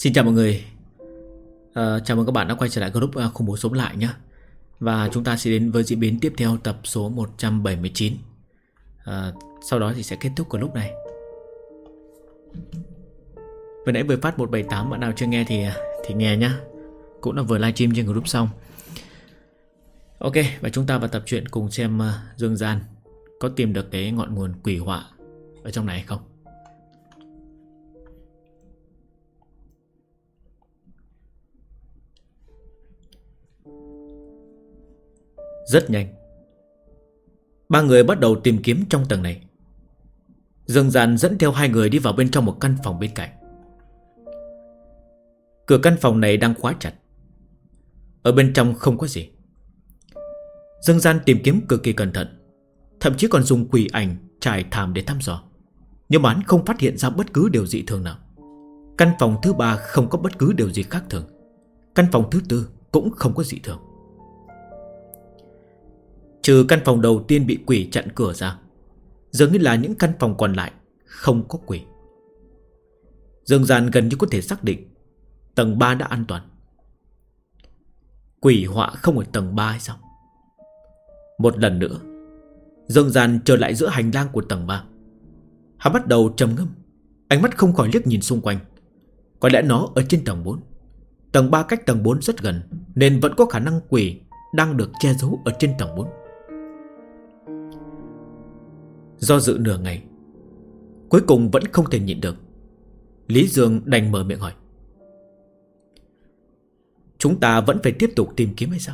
Xin chào mọi người. Chào mừng các bạn đã quay trở lại group khủng bố sống lại nhé. Và chúng ta sẽ đến với diễn biến tiếp theo tập số 179. Sau đó thì sẽ kết thúc group này. Vừa nãy vừa phát 178, bạn nào chưa nghe thì nghe nhá. Cũng là vừa livestream trên group xong. Ok, và chúng ta vào tập truyện cùng xem Dương Gian có tìm được cái ngọn nguồn quỷ họa ở trong này hay không. Rất nhanh, ba người bắt đầu tìm kiếm trong tầng này. Dương Gian dẫn theo hai người đi vào bên trong một căn phòng bên cạnh. Cửa căn phòng này đang khóa chặt. Ở bên trong không có gì. Dương Gian tìm kiếm cực kỳ cẩn thận, thậm chí còn dùng quỷ ảnh trải thảm để thăm dò, nhưng mà hắn không phát hiện ra bất cứ điều dị thường nào. Căn phòng thứ ba không có bất cứ điều gì khác thường. Căn phòng thứ tư cũng không có dị thường. Trừ căn phòng đầu tiên bị quỷ chặn cửa ra, dường như là những căn phòng còn lại không có quỷ. Dương Gian gần như có thể xác định tầng 3 đã an toàn. Quỷ họa không ở tầng 3 hay sao? Một lần nữa, Dương Gian trở lại giữa hành lang của tầng 3. Hắn bắt đầu trầm ngâm, ánh mắt không khỏi liếc nhìn xung quanh. Có lẽ nó ở trên tầng 4. Tầng 3 cách tầng 4 rất gần, nên vẫn có khả năng quỷ đang được che giấu ở trên tầng 4. Do dự nửa ngày, cuối cùng vẫn không thể nhịn được, Lý Dương đành mở miệng hỏi: chúng ta vẫn phải tiếp tục tìm kiếm hay sao?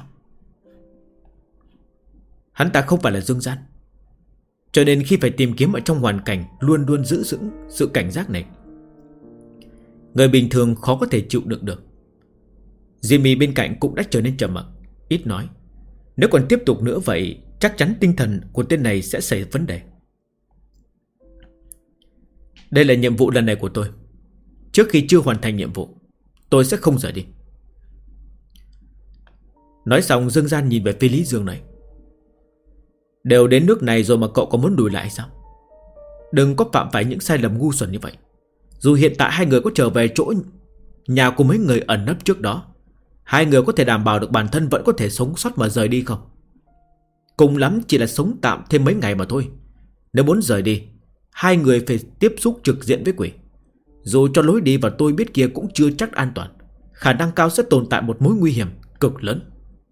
Hắn ta không phải là Dương Gian, cho nên khi phải tìm kiếm ở trong hoàn cảnh luôn luôn giữ vững sự cảnh giác này, người bình thường khó có thể chịu đựng được. Jimmy bên cạnh cũng đã trở nên trầm mặc, ít nói. Nếu còn tiếp tục nữa vậy, chắc chắn tinh thần của tên này sẽ xảy vấn đề. Đây là nhiệm vụ lần này của tôi. Trước khi chưa hoàn thành nhiệm vụ, tôi sẽ không rời đi. Nói xong, Dương Gian nhìn về phía Lý Dương này: đều đến nước này rồi mà cậu có muốn đùi lại sao? Đừng có phạm phải những sai lầm ngu xuẩn như vậy. Dù hiện tại hai người có trở về chỗ nhà của mấy người ẩn nấp trước đó, hai người có thể đảm bảo được bản thân vẫn có thể sống sót mà rời đi không? Cùng lắm chỉ là sống tạm thêm mấy ngày mà thôi. Nếu muốn rời đi, hai người phải tiếp xúc trực diện với quỷ. Dù cho lối đi và tôi biết kia cũng chưa chắc an toàn, khả năng cao sẽ tồn tại một mối nguy hiểm cực lớn.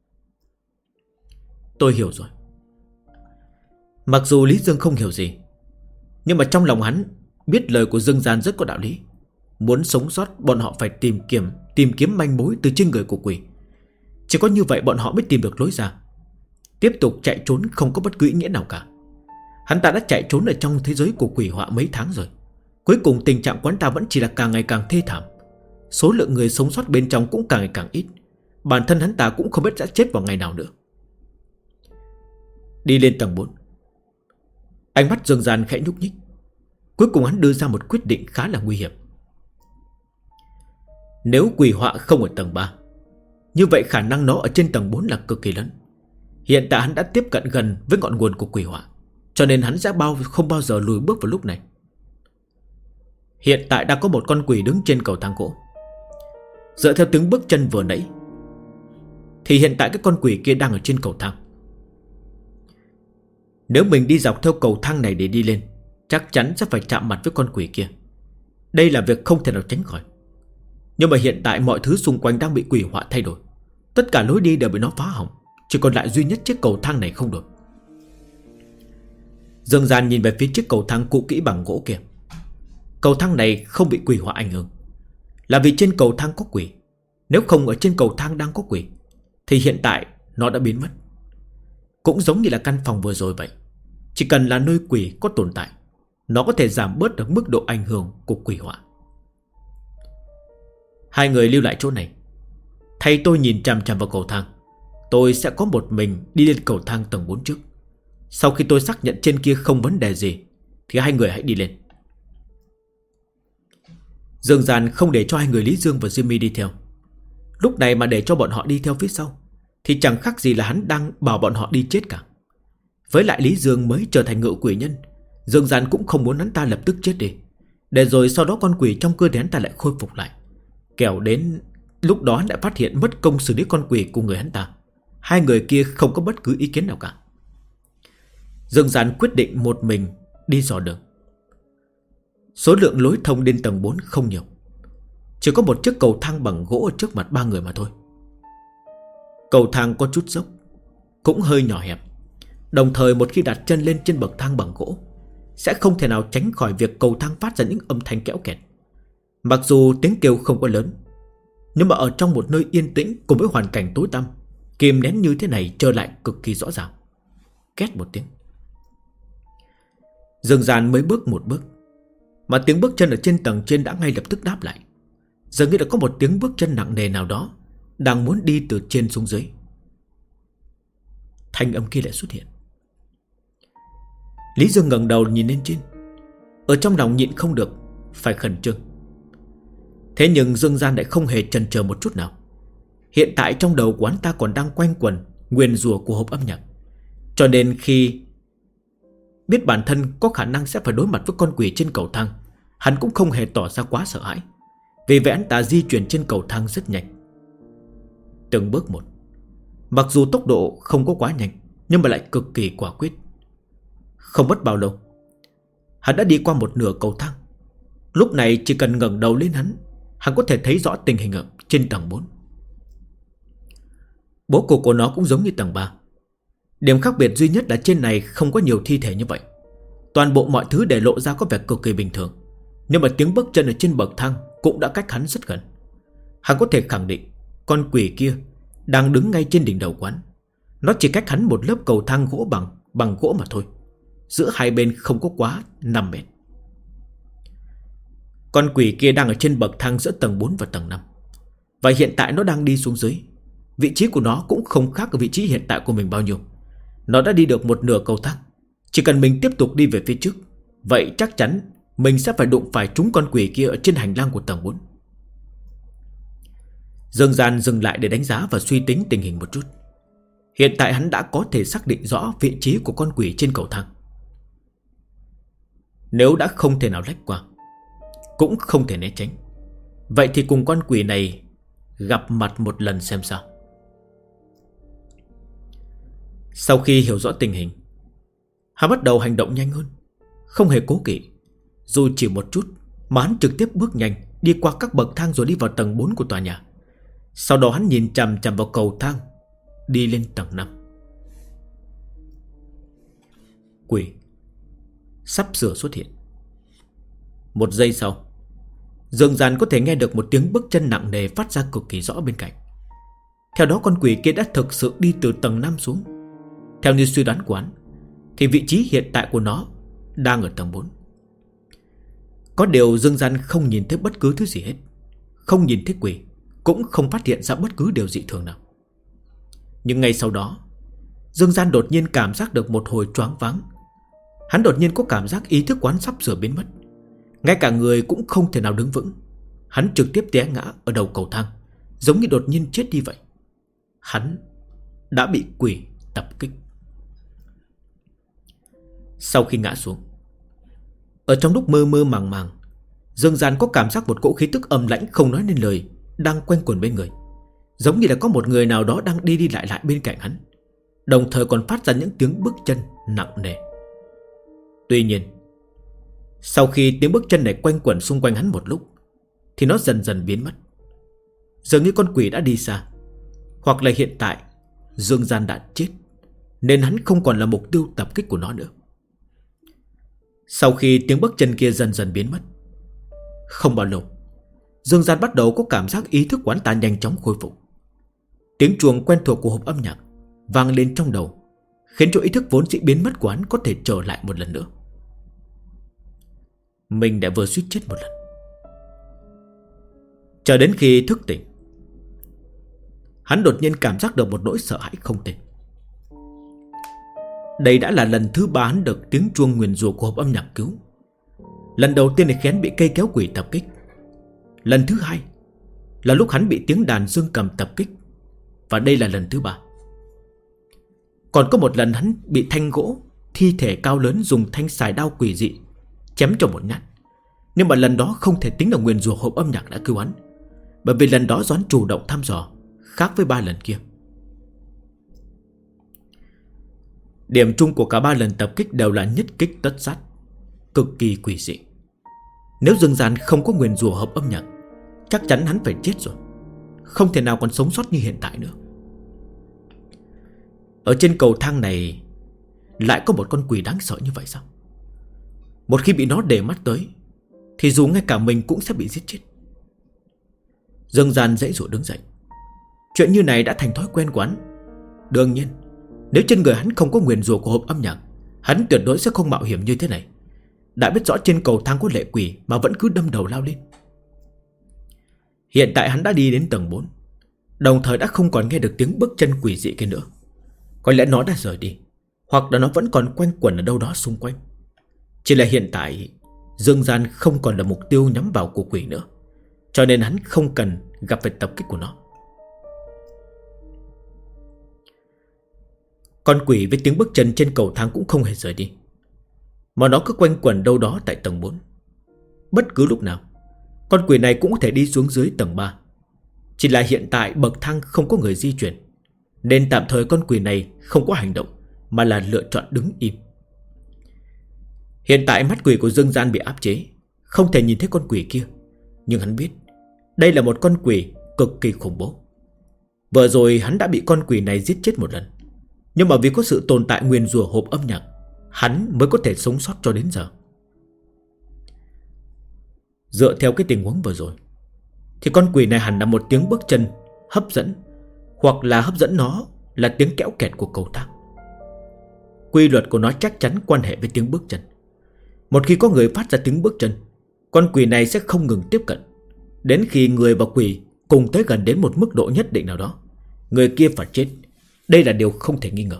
Tôi hiểu rồi. Mặc dù Lý Dương không hiểu gì, nhưng mà trong lòng hắn biết lời của Dương Gian rất có đạo lý. Muốn sống sót, bọn họ phải tìm kiếm manh mối từ trên người của quỷ. Chỉ có như vậy bọn họ mới tìm được lối ra. Tiếp tục chạy trốn không có bất cứ ý nghĩa nào cả. Hắn ta đã chạy trốn ở trong thế giới của quỷ họa mấy tháng rồi. Cuối cùng tình trạng quán ta vẫn chỉ là càng ngày càng thê thảm. Số lượng người sống sót bên trong cũng càng ngày càng ít. Bản thân hắn ta cũng không biết sẽ chết vào ngày nào nữa. Đi lên tầng 4. Ánh mắt Dương Gian khẽ nhúc nhích. Cuối cùng hắn đưa ra một quyết định khá là nguy hiểm. Nếu quỷ họa không ở tầng 3, như vậy khả năng nó ở trên tầng 4 là cực kỳ lớn. Hiện tại hắn đã tiếp cận gần với ngọn nguồn của quỷ họa, cho nên hắn sẽ không bao giờ lùi bước vào lúc này. Hiện tại đã có một con quỷ đứng trên cầu thang gỗ. Dựa theo tiếng bước chân vừa nãy thì hiện tại cái con quỷ kia đang ở trên cầu thang. Nếu mình đi dọc theo cầu thang này để đi lên, chắc chắn sẽ phải chạm mặt với con quỷ kia. Đây là việc không thể nào tránh khỏi. Nhưng mà hiện tại mọi thứ xung quanh đang bị quỷ họa thay đổi. Tất cả lối đi đều bị nó phá hỏng, chỉ còn lại duy nhất chiếc cầu thang này không đổi. Dương Gian nhìn về phía chiếc cầu thang cũ kỹ bằng gỗ kia. Cầu thang này không bị quỷ họa ảnh hưởng, là vì trên cầu thang có quỷ. Nếu không ở trên cầu thang đang có quỷ thì hiện tại nó đã biến mất. Cũng giống như là căn phòng vừa rồi vậy. Chỉ cần là nơi quỷ có tồn tại, nó có thể giảm bớt được mức độ ảnh hưởng của quỷ họa. Hai người lưu lại chỗ này, thay tôi nhìn chằm chằm vào cầu thang. Tôi sẽ có một mình đi lên cầu thang tầng 4 trước. Sau khi tôi xác nhận trên kia không vấn đề gì thì hai người hãy đi lên. Dương Gian không để cho hai người Lý Dương và Jimmy đi theo. Lúc này mà để cho bọn họ đi theo phía sau thì chẳng khác gì là hắn đang bảo bọn họ đi chết cả. Với lại Lý Dương mới trở thành ngự quỷ nhân, Dương Gian cũng không muốn hắn ta lập tức chết đi, để rồi sau đó con quỷ trong cơ thể hắn ta lại khôi phục lại. Kẻo đến lúc đó lại phát hiện mất công xử lý con quỷ của người hắn ta. Hai người kia không có bất cứ ý kiến nào cả. Dương Gian quyết định một mình đi dò đường. Số lượng lối thông đến tầng 4 không nhiều, chỉ có một chiếc cầu thang bằng gỗ ở trước mặt ba người mà thôi. Cầu thang có chút dốc, cũng hơi nhỏ hẹp. Đồng thời một khi đặt chân lên trên bậc thang bằng gỗ, sẽ không thể nào tránh khỏi việc cầu thang phát ra những âm thanh kéo kẹt. Mặc dù tiếng kêu không có lớn, nhưng mà ở trong một nơi yên tĩnh cùng với hoàn cảnh tối tăm, kìm nén như thế này trở lại cực kỳ rõ ràng. Két một tiếng, Dương Gian mới bước một bước, mà tiếng bước chân ở trên tầng trên đã ngay lập tức đáp lại. Dường như đã có một tiếng bước chân nặng nề nào đó đang muốn đi từ trên xuống dưới. Thanh âm kia lại xuất hiện. Lý Dương ngẩng đầu nhìn lên trên, ở trong lòng nhịn không được phải khẩn trương. Thế nhưng Dương Gian lại không hề chần chờ một chút nào. Hiện tại trong đầu của hắn ta còn đang quanh quẩn nguyền rủa của hộp âm nhạc, cho nên khi biết bản thân có khả năng sẽ phải đối mặt với con quỷ trên cầu thang, hắn cũng không hề tỏ ra quá sợ hãi. Vì vậy hắn ta di chuyển trên cầu thang rất nhanh, từng bước một. Mặc dù tốc độ không có quá nhanh, nhưng mà lại cực kỳ quả quyết. Không mất bao lâu, hắn đã đi qua một nửa cầu thang. Lúc này chỉ cần ngẩng đầu lên hắn có thể thấy rõ tình hình ở trên tầng 4. Bố cục của nó cũng giống như tầng 3. Điểm khác biệt duy nhất là trên này không có nhiều thi thể như vậy. Toàn bộ mọi thứ để lộ ra có vẻ cực kỳ bình thường. Nhưng mà tiếng bước chân ở trên bậc thang cũng đã cách hắn rất gần. Hắn có thể khẳng định con quỷ kia đang đứng ngay trên đỉnh đầu quán. Nó chỉ cách hắn một lớp cầu thang gỗ bằng gỗ mà thôi. Giữa hai bên không có quá 5 mét. Con quỷ kia đang ở trên bậc thang giữa tầng 4 và tầng 5. Và hiện tại nó đang đi xuống dưới. Vị trí của nó cũng không khác ở vị trí hiện tại của mình bao nhiêu. Nó đã đi được một nửa cầu thang. Chỉ cần mình tiếp tục đi về phía trước, vậy chắc chắn mình sẽ phải đụng phải trúng con quỷ kia ở trên hành lang của tầng 4. Dương Gian dừng lại để đánh giá và suy tính tình hình một chút. Hiện tại hắn đã có thể xác định rõ vị trí của con quỷ trên cầu thang. Nếu đã không thể nào lách qua, cũng không thể né tránh, vậy thì cùng con quỷ này gặp mặt một lần xem sao. Sau khi hiểu rõ tình hình, hắn bắt đầu hành động nhanh hơn, không hề cố kỵ. Dù chỉ một chút mà hắn trực tiếp bước nhanh đi qua các bậc thang rồi đi vào tầng 4 của tòa nhà. Sau đó hắn nhìn chằm chằm vào cầu thang, đi lên tầng 5. Quỷ sắp sửa xuất hiện. Một giây sau, Dương Gian có thể nghe được một tiếng bước chân nặng nề phát ra cực kỳ rõ bên cạnh. Theo đó con quỷ kia đã thực sự đi từ tầng 5 xuống. Theo như suy đoán của hắn, thì vị trí hiện tại của nó đang ở tầng 4. Có điều Dương Gian không nhìn thấy bất cứ thứ gì hết. Không nhìn thấy quỷ, cũng không phát hiện ra bất cứ điều dị thường nào. Nhưng ngay sau đó, Dương Gian đột nhiên cảm giác được một hồi choáng váng. Hắn đột nhiên có cảm giác ý thức quán sắp sửa biến mất. Ngay cả người cũng không thể nào đứng vững. Hắn trực tiếp té ngã ở đầu cầu thang, giống như đột nhiên chết đi vậy. Hắn đã bị quỷ tập kích. Sau khi ngã xuống, ở trong lúc mơ mơ màng màng, Dương Gian có cảm giác một cỗ khí tức âm lãnh không nói nên lời đang quanh quẩn bên người. Giống như là có một người nào đó đang đi lại bên cạnh hắn, đồng thời còn phát ra những tiếng bước chân nặng nề. Tuy nhiên, sau khi tiếng bước chân này quanh quẩn xung quanh hắn một lúc, thì nó dần dần biến mất. Dường như con quỷ đã đi xa, hoặc là hiện tại Dương Gian đã chết, nên hắn không còn là mục tiêu tập kích của nó nữa. Sau khi tiếng bước chân kia dần dần biến mất, không bao lâu, Dương Gian bắt đầu có cảm giác ý thức quán ta nhanh chóng khôi phục. Tiếng chuông quen thuộc của hộp âm nhạc vang lên trong đầu, khiến cho ý thức vốn dĩ biến mất của hắn có thể trở lại một lần nữa. Mình đã vừa suýt chết một lần. Chờ đến khi thức tỉnh, hắn đột nhiên cảm giác được một nỗi sợ hãi không tên. Đây đã là lần thứ 3 hắn được tiếng chuông nguyền rủa của hộp âm nhạc cứu. Lần đầu tiên thì khiến bị cây kéo quỷ tập kích. Lần thứ 2 là lúc hắn bị tiếng đàn dương cầm tập kích. Và đây là lần thứ 3. Còn có một lần hắn bị thanh gỗ thi thể cao lớn dùng thanh xài đao quỷ dị chém cho một nhát. Nhưng mà lần đó không thể tính là nguyền rủa hộp âm nhạc đã cứu hắn, Bởi vì lần đó Doãn chủ động thăm dò, khác với 3 lần kia. Điểm chung của cả 3 lần tập kích đều là nhất kích tất sát, cực kỳ quỷ dị. Nếu Dương Gian không có nguyền rủa hợp âm nhạc, chắc chắn hắn phải chết rồi, không thể nào còn sống sót như hiện tại nữa. Ở trên cầu thang này lại có một con quỷ đáng sợ như vậy sao? Một khi bị nó để mắt tới thì dù ngay cả mình cũng sẽ bị giết chết. Dương Gian dãy dụa đứng dậy. Chuyện như này đã thành thói quen của hắn. Đương nhiên, nếu trên người hắn không có nguyền rủa của hộp âm nhạc, hắn tuyệt đối sẽ không mạo hiểm như thế này. Đã biết rõ trên cầu thang có lệ quỷ mà vẫn cứ đâm đầu lao lên. Hiện tại hắn đã đi đến tầng 4, đồng thời đã không còn nghe được tiếng bước chân quỷ dị kia nữa. Có lẽ nó đã rời đi, hoặc là nó vẫn còn quanh quẩn ở đâu đó xung quanh. Chỉ là hiện tại Dương Gian không còn là mục tiêu nhắm vào của quỷ nữa, cho nên hắn không cần gặp phải tập kích của nó. Con quỷ với tiếng bước chân trên cầu thang cũng không hề rời đi, mà nó cứ quanh quẩn đâu đó tại tầng 4. Bất cứ lúc nào con quỷ này cũng có thể đi xuống dưới tầng 3. Chỉ là hiện tại bậc thang không có người di chuyển, nên tạm thời con quỷ này không có hành động, mà là lựa chọn đứng im. Hiện tại mắt quỷ của Dương Gian bị áp chế, không thể nhìn thấy con quỷ kia. Nhưng hắn biết đây là một con quỷ cực kỳ khủng bố. Vừa rồi hắn đã bị con quỷ này giết chết một lần, nhưng mà vì có sự tồn tại nguyền rủa hộp âm nhạc, hắn mới có thể sống sót cho đến giờ. Dựa theo cái tình huống vừa rồi thì con quỷ này hẳn là một tiếng bước chân hấp dẫn, hoặc là hấp dẫn nó là tiếng kéo kẹt của cầu thang. Quy luật của nó chắc chắn quan hệ với tiếng bước chân. Một khi có người phát ra tiếng bước chân, con quỷ này sẽ không ngừng tiếp cận, đến khi người và quỷ cùng tới gần đến một mức độ nhất định nào đó, người kia phải chết. Đây là điều không thể nghi ngờ.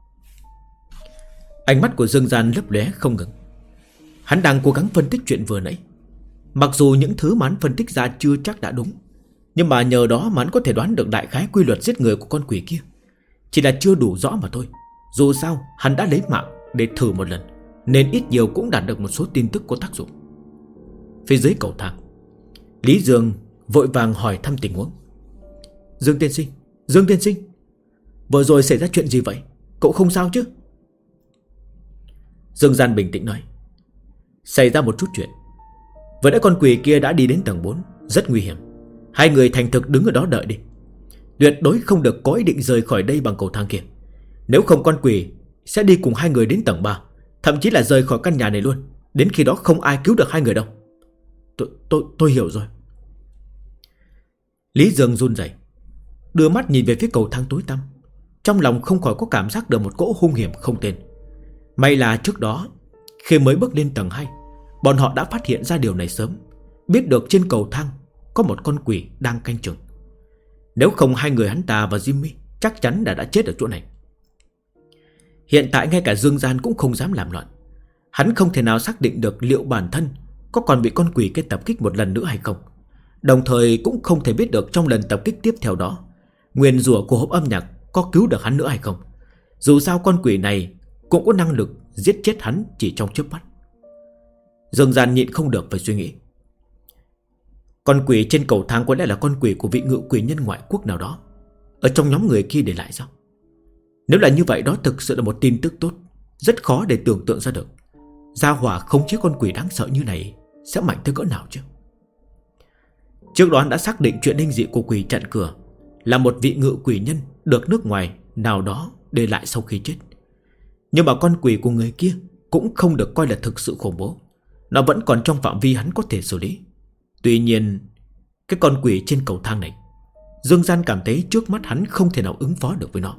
Ánh mắt của Dương Gian lấp lóe không ngừng. Hắn đang cố gắng phân tích chuyện vừa nãy. Mặc dù những thứ mà hắn phân tích ra chưa chắc đã đúng, nhưng mà nhờ đó mà hắn có thể đoán được đại khái quy luật giết người của con quỷ kia. Chỉ là chưa đủ rõ mà thôi. Dù sao hắn đã lấy mạng để thử một lần, nên ít nhiều cũng đạt được một số tin tức có tác dụng. Phía dưới cầu thang, Lý Dương vội vàng hỏi thăm tình huống. Dương tiên sinh, Dương tiên sinh, vừa rồi xảy ra chuyện gì vậy? Cậu không sao chứ? Dương Gian bình tĩnh nói. Xảy ra một chút chuyện. Vừa nãy con quỷ kia đã đi đến tầng 4, rất nguy hiểm. Hai người thành thực đứng ở đó đợi đi. Tuyệt đối không được có ý định rời khỏi đây bằng cầu thang kia. Nếu không con quỷ sẽ đi cùng hai người đến tầng 3, thậm chí là rời khỏi căn nhà này luôn. Đến khi đó không ai cứu được hai người đâu. Tôi hiểu rồi. Lý Dương run rẩy, đưa mắt nhìn về phía cầu thang tối tăm. Trong lòng không khỏi có cảm giác được một cỗ hung hiểm không tên. May là trước đó khi mới bước lên tầng 2, bọn họ đã phát hiện ra điều này sớm, biết được trên cầu thang có một con quỷ đang canh chừng. Nếu không hai người hắn ta và Jimmy chắc chắn đã chết ở chỗ này. Hiện tại ngay cả Dương Gian cũng không dám làm loạn. Hắn không thể nào xác định được liệu bản thân có còn bị con quỷ kia tập kích một lần nữa hay không. Đồng thời cũng không thể biết được trong lần tập kích tiếp theo đó nguyền rủa của hộp âm nhạc có cứu được hắn nữa hay không. Dù sao con quỷ này cũng có năng lực giết chết hắn chỉ trong chớp mắt. Dương Gian nhịn không được phải suy nghĩ. Con quỷ trên cầu thang có lẽ là con quỷ của vị ngự quỷ nhân ngoại quốc nào đó, ở trong nhóm người kia để lại sao? Nếu là như vậy, đó thực sự là một tin tức tốt, rất khó để tưởng tượng ra được. Gia hỏa khống chế con quỷ đáng sợ như này sẽ mạnh tới cỡ nào chứ? Trước đó hắn đã xác định chuyện linh dị của quỷ chặn cửa là một vị ngự quỷ nhân được nước ngoài nào đó để lại sau khi chết. Nhưng mà con quỷ của người kia cũng không được coi là thực sự khủng bố. Nó vẫn còn trong phạm vi hắn có thể xử lý. Tuy nhiên, cái con quỷ trên cầu thang này, Dương Gian cảm thấy trước mắt hắn không thể nào ứng phó được với nó.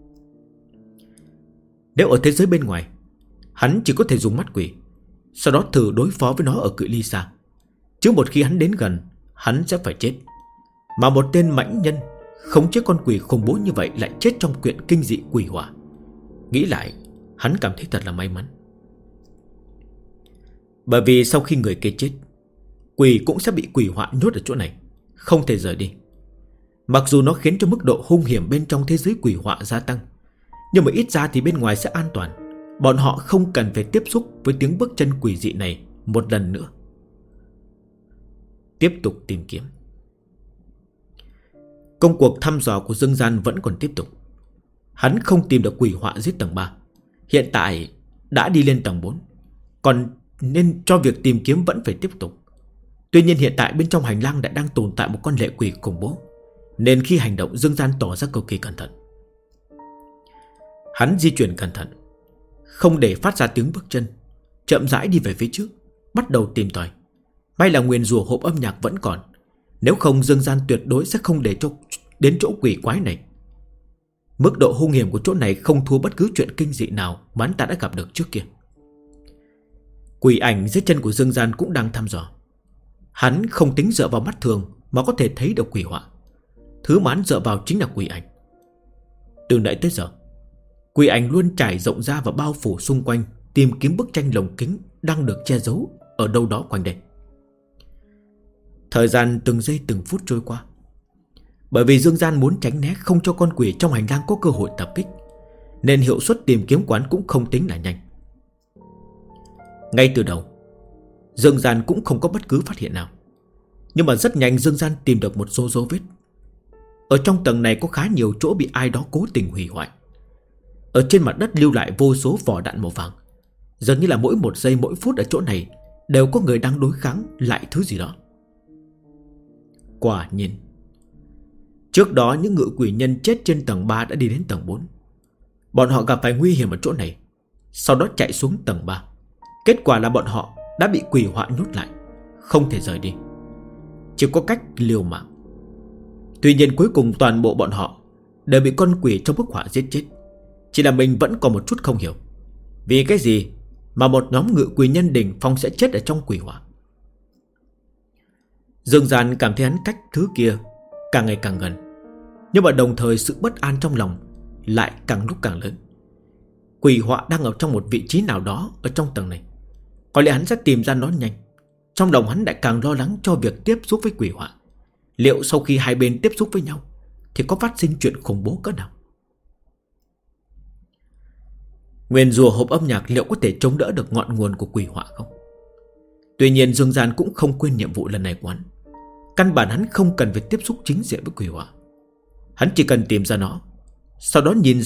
Nếu ở thế giới bên ngoài, hắn chỉ có thể dùng mắt quỷ, sau đó thử đối phó với nó ở cự ly xa. Chứ một khi hắn đến gần, hắn sẽ phải chết. Mà một tên mãnh nhân khống chế con quỷ khủng bố như vậy lại chết trong quyển kinh dị quỷ hỏa. Nghĩ lại, hắn cảm thấy thật là may mắn. Bởi vì sau khi người kia chết, quỷ cũng sẽ bị quỷ họa nhốt ở chỗ này, không thể rời đi. Mặc dù nó khiến cho mức độ hung hiểm bên trong thế giới quỷ họa gia tăng, nhưng mà ít ra thì bên ngoài sẽ an toàn. Bọn họ không cần phải tiếp xúc với tiếng bước chân quỷ dị này một lần nữa. Tiếp tục tìm kiếm. Công cuộc thăm dò của Dương Gian vẫn còn tiếp tục. Hắn không tìm được quỷ họa giết tầng 3. Hiện tại đã đi lên tầng 4, còn nên cho việc tìm kiếm vẫn phải tiếp tục. Tuy nhiên hiện tại bên trong hành lang đã đang tồn tại một con lệ quỷ khủng bố, nên khi hành động Dương Gian tỏ ra cực kỳ cẩn thận. Hắn di chuyển cẩn thận, không để phát ra tiếng bước chân, chậm rãi đi về phía trước, bắt đầu tìm tòi. May là nguyền rủa hộp âm nhạc vẫn còn, nếu không Dương Gian tuyệt đối sẽ không để cho đến chỗ quỷ quái này. Mức độ hung hiểm của chỗ này không thua bất cứ chuyện kinh dị nào mà hắn ta đã gặp được trước kia. Quỷ ảnh dưới chân của Dương Gian cũng đang thăm dò. Hắn không tính dựa vào mắt thường mà có thể thấy được quỷ họa. Thứ mà hắn dựa vào chính là quỷ ảnh. Từ nãy tới giờ, quỷ ảnh luôn trải rộng ra và bao phủ xung quanh, tìm kiếm bức tranh lồng kính đang được che giấu ở đâu đó quanh đây. Thời gian từng giây từng phút trôi qua. Bởi vì Dương Gian muốn tránh né không cho con quỷ trong hành lang có cơ hội tập kích, nên hiệu suất tìm kiếm quán cũng không tính là nhanh. Ngay từ đầu, Dương Gian cũng không có bất cứ phát hiện nào. Nhưng mà rất nhanh Dương Gian tìm được một số dấu vết. Ở trong tầng này có khá nhiều chỗ bị ai đó cố tình hủy hoại. Ở trên mặt đất lưu lại vô số vỏ đạn màu vàng. Dường như là mỗi một giây mỗi phút ở chỗ này đều có người đang đối kháng lại thứ gì đó. Quả nhiên, trước đó những ngự quỷ nhân chết trên tầng 3 đã đi đến tầng 4. Bọn họ gặp phải nguy hiểm ở chỗ này, sau đó chạy xuống tầng 3. Kết quả là bọn họ đã bị quỷ họa nhốt lại, không thể rời đi, chỉ có cách liều mạng. Tuy nhiên cuối cùng toàn bộ bọn họ đều bị con quỷ trong bức họa giết chết. Chỉ là mình vẫn còn một chút không hiểu, vì cái gì mà một nhóm ngự quỷ nhân đỉnh phong sẽ chết ở trong quỷ họa. Dương Gian cảm thấy hắn cách thứ kia càng ngày càng gần, nhưng mà đồng thời sự bất an trong lòng lại càng lúc càng lớn. Quỷ họa đang ở trong một vị trí nào đó ở trong tầng này. Có lẽ hắn sẽ tìm ra nó nhanh. Trong lòng hắn lại càng lo lắng cho việc tiếp xúc với quỷ họa. Liệu sau khi hai bên tiếp xúc với nhau thì có phát sinh chuyện khủng bố cỡ nào? Nguyền rủa hộp âm nhạc liệu có thể chống đỡ được ngọn nguồn của quỷ họa không? Tuy nhiên Dương Gian cũng không quên nhiệm vụ lần này của hắn. Căn bản hắn không cần phải tiếp xúc chính diện với quỷ họa. Hắn chỉ cần tìm ra nó, sau đó nhìn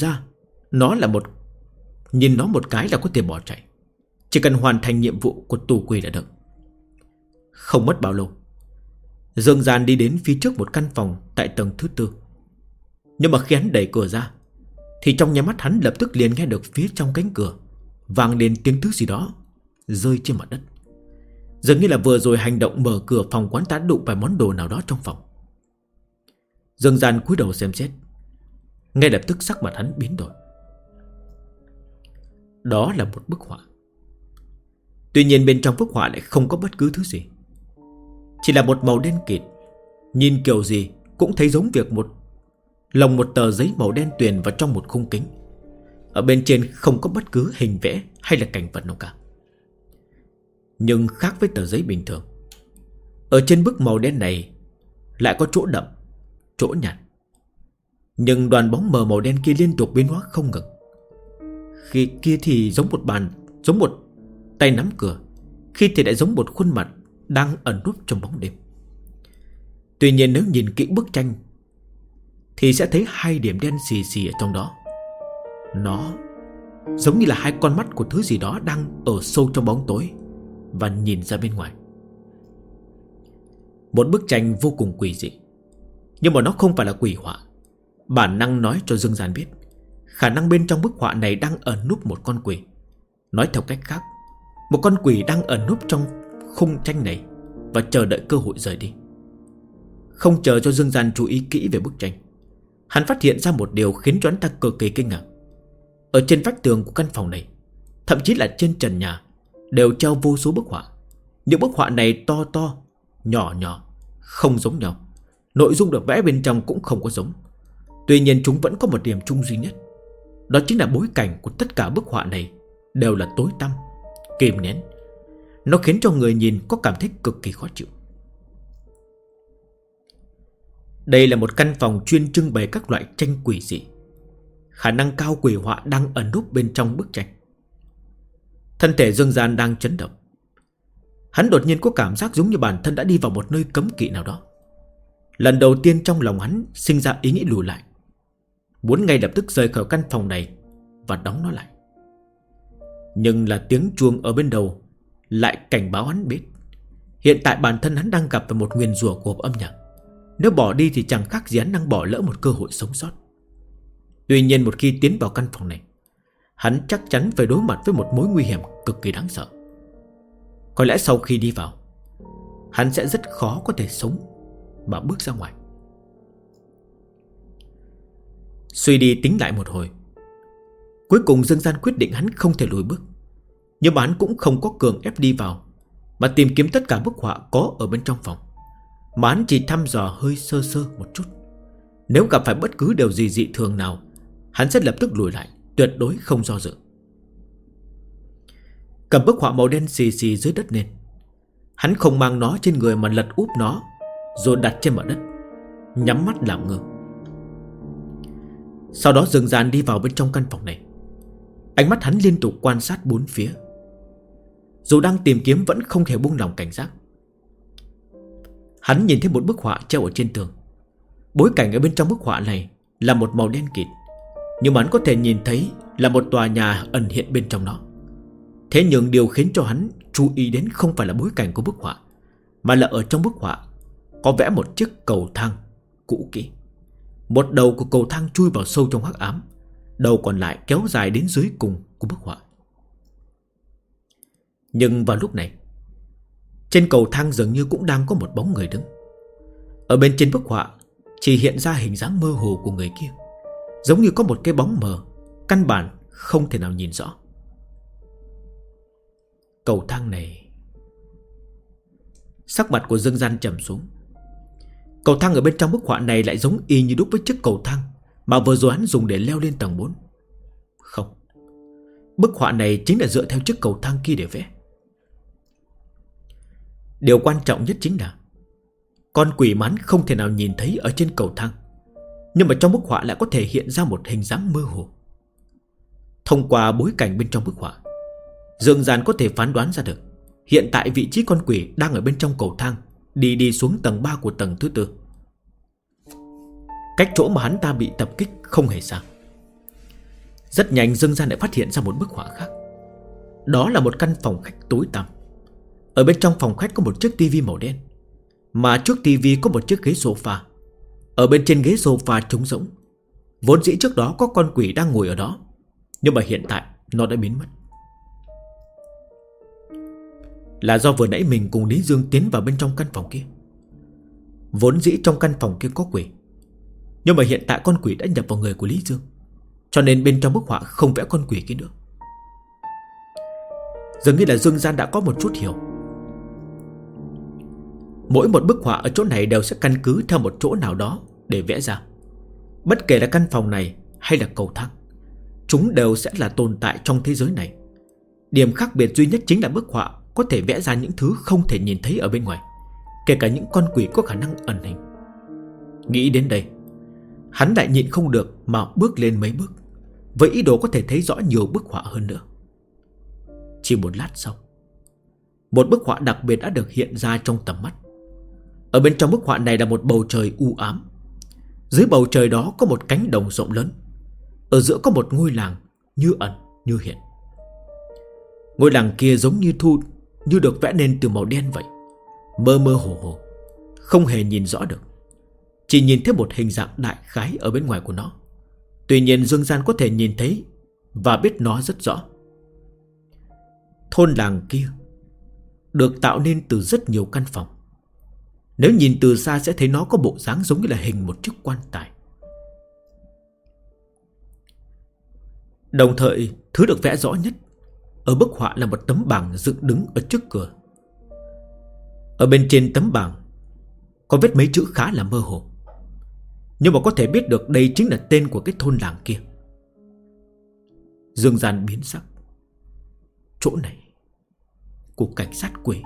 nó một cái là có thể bỏ chạy. Chỉ cần hoàn thành nhiệm vụ của tù quỷ là được. Không mất bao lâu, Dương Gian đi đến phía trước một căn phòng tại tầng thứ 4. Nhưng mà khi hắn đẩy cửa ra thì trong nháy mắt hắn lập tức liền nghe được phía trong cánh cửa vang lên tiếng thứ gì đó rơi trên mặt đất. Dường như là vừa rồi hành động mở cửa phòng quán tá đụng phải món đồ nào đó trong phòng. Dương Gian cúi đầu xem xét, ngay lập tức sắc mặt hắn biến đổi. Đó là một bức họa. Tuy nhiên bên trong bức họa lại không có bất cứ thứ gì, chỉ là một màu đen kịt. Nhìn kiểu gì cũng thấy giống việc lồng một tờ giấy màu đen tuyền vào trong một khung kính. Ở bên trên không có bất cứ hình vẽ hay là cảnh vật nào cả. Nhưng khác với tờ giấy bình thường, ở trên bức màu đen này lại có chỗ đậm, chỗ nhạt. Nhưng đoàn bóng mờ màu đen kia liên tục biến hóa không ngừng. Khi kia thì giống một tay nắm cửa, khi thì lại giống một khuôn mặt đang ẩn núp trong bóng đêm. Tuy nhiên nếu nhìn kỹ bức tranh thì sẽ thấy hai điểm đen xì xì ở trong đó. Nó giống như là hai con mắt của thứ gì đó đang ở sâu trong bóng tối và nhìn ra bên ngoài. Một bức tranh vô cùng quỷ dị. Nhưng mà nó không phải là quỷ họa. Bản năng nói cho Dương Gian biết khả năng bên trong bức họa này đang ẩn núp một con quỷ. Nói theo cách khác, một con quỷ đang ẩn núp trong khung tranh này và chờ đợi cơ hội rời đi. Không chờ cho Dương Gian chú ý kỹ về bức tranh, hắn phát hiện ra một điều khiến cho hắn ta cực kỳ kinh ngạc. Ở trên vách tường của căn phòng này, thậm chí là trên trần nhà, đều treo vô số bức họa. Những bức họa này to to, nhỏ nhỏ, không giống nhau. Nội dung được vẽ bên trong cũng không có giống. Tuy nhiên chúng vẫn có một điểm chung duy nhất. Đó chính là bối cảnh của tất cả bức họa này đều là tối tăm, kìm nén. Nó khiến cho người nhìn có cảm thấy cực kỳ khó chịu. Đây là một căn phòng chuyên trưng bày các loại tranh quỷ dị. Khả năng cao quỷ họa đang ẩn núp bên trong bức tranh. Thân thể Dương Gian đang chấn động. Hắn đột nhiên có cảm giác giống như bản thân đã đi vào một nơi cấm kỵ nào đó. Lần đầu tiên trong lòng hắn sinh ra ý nghĩ lùi lại, muốn ngay lập tức rời khỏi căn phòng này và đóng nó lại. Nhưng là tiếng chuông ở bên đầu lại cảnh báo hắn biết hiện tại bản thân hắn đang gặp phải một nguyền rủa của âm nhạc. Nếu bỏ đi thì chẳng khác gì hắn đang bỏ lỡ một cơ hội sống sót. Tuy nhiên một khi tiến vào căn phòng này, hắn chắc chắn phải đối mặt với một mối nguy hiểm cực kỳ đáng sợ. Có lẽ sau khi đi vào, hắn sẽ rất khó có thể sống mà bước ra ngoài. Suy đi tính lại một hồi, cuối cùng Dương Gian quyết định hắn không thể lùi bước. Nhưng mà hắn cũng không có cường ép đi vào, mà tìm kiếm tất cả bức họa có ở bên trong phòng. Mà hắn chỉ thăm dò hơi sơ sơ một chút. Nếu gặp phải bất cứ điều gì dị thường nào, hắn sẽ lập tức lùi lại, tuyệt đối không do dự. Cầm bức họa màu đen xì xì dưới đất lên, hắn không mang nó trên người mà lật úp nó, rồi đặt trên mặt đất, nhắm mắt làm ngơ. Sau đó Dương Gian đi vào bên trong căn phòng này. Ánh mắt hắn liên tục quan sát bốn phía. Dù đang tìm kiếm vẫn không thể buông lòng cảnh giác. Hắn nhìn thấy một bức họa treo ở trên tường. Bối cảnh ở bên trong bức họa này là một màu đen kịt, nhưng mà hắn có thể nhìn thấy là một tòa nhà ẩn hiện bên trong nó. Thế nhưng điều khiến cho hắn chú ý đến không phải là bối cảnh của bức họa, mà là ở trong bức họa có vẽ một chiếc cầu thang cũ kỹ. Một đầu của cầu thang chui vào sâu trong hắc ám, đầu còn lại kéo dài đến dưới cùng của bức họa. Nhưng vào lúc này, trên cầu thang dường như cũng đang có một bóng người đứng. Ở bên trên bức họa chỉ hiện ra hình dáng mơ hồ của người kia, giống như có một cái bóng mờ, căn bản không thể nào nhìn rõ. Cầu thang này... Sắc mặt của Dương Gian trầm xuống. Cầu thang ở bên trong bức họa này lại giống y như đúc với chiếc cầu thang mà vừa rồi hắn dùng để leo lên tầng 4. Không, bức họa này chính là dựa theo chiếc cầu thang kia để vẽ. Điều quan trọng nhất chính là con quỷ mà hắn không thể nào nhìn thấy ở trên cầu thang, nhưng mà trong bức họa lại có thể hiện ra một hình dáng mơ hồ. Thông qua bối cảnh bên trong bức họa, Dương Gian có thể phán đoán ra được hiện tại vị trí con quỷ đang ở bên trong cầu thang, đi xuống tầng 3 của tầng thứ 4. Cách chỗ mà hắn ta bị tập kích không hề xa. Rất nhanh Dương Gian lại phát hiện ra một bức họa khác. Đó là một căn phòng khách tối tăm. Ở bên trong phòng khách có một chiếc tivi màu đen, mà trước tivi có một chiếc ghế sofa. Ở bên trên ghế sofa trống rỗng. Vốn dĩ trước đó có con quỷ đang ngồi ở đó, nhưng mà hiện tại nó đã biến mất. Là do vừa nãy mình cùng Lý Dương tiến vào bên trong căn phòng kia. Vốn dĩ trong căn phòng kia có quỷ, nhưng mà hiện tại con quỷ đã nhập vào người của Lý Dương, cho nên bên trong bức họa không vẽ con quỷ kia nữa. Dường như là Dương Gian đã có một chút hiểu. Mỗi một bức họa ở chỗ này đều sẽ căn cứ theo một chỗ nào đó để vẽ ra. Bất kể là căn phòng này hay là cầu thang, chúng đều sẽ là tồn tại trong thế giới này. Điểm khác biệt duy nhất chính là bức họa có thể vẽ ra những thứ không thể nhìn thấy ở bên ngoài, kể cả những con quỷ có khả năng ẩn hình. Nghĩ đến đây, hắn lại nhịn không được mà bước lên mấy bước, với ý đồ có thể thấy rõ nhiều bức họa hơn nữa. Chỉ một lát sau, một bức họa đặc biệt đã được hiện ra trong tầm mắt. Ở bên trong bức họa này là một bầu trời u ám. Dưới bầu trời đó có một cánh đồng rộng lớn. Ở giữa có một ngôi làng như ẩn như hiện. Ngôi làng kia giống như được vẽ nên từ màu đen vậy, mơ mơ hồ hồ, không hề nhìn rõ được, chỉ nhìn thấy một hình dạng đại khái ở bên ngoài của nó. Tuy nhiên Dương Gian có thể nhìn thấy và biết nó rất rõ. Thôn làng kia được tạo nên từ rất nhiều căn phòng. Nếu nhìn từ xa sẽ thấy nó có bộ dáng giống như là hình một chiếc quan tài. Đồng thời, thứ được vẽ rõ nhất ở bức họa là một tấm bảng dựng đứng ở trước cửa. Ở bên trên tấm bảng có viết mấy chữ khá là mơ hồ, nhưng mà có thể biết được đây chính là tên của cái thôn làng kia. Dương Gian biến sắc. Chỗ này của cảnh sát quỷ.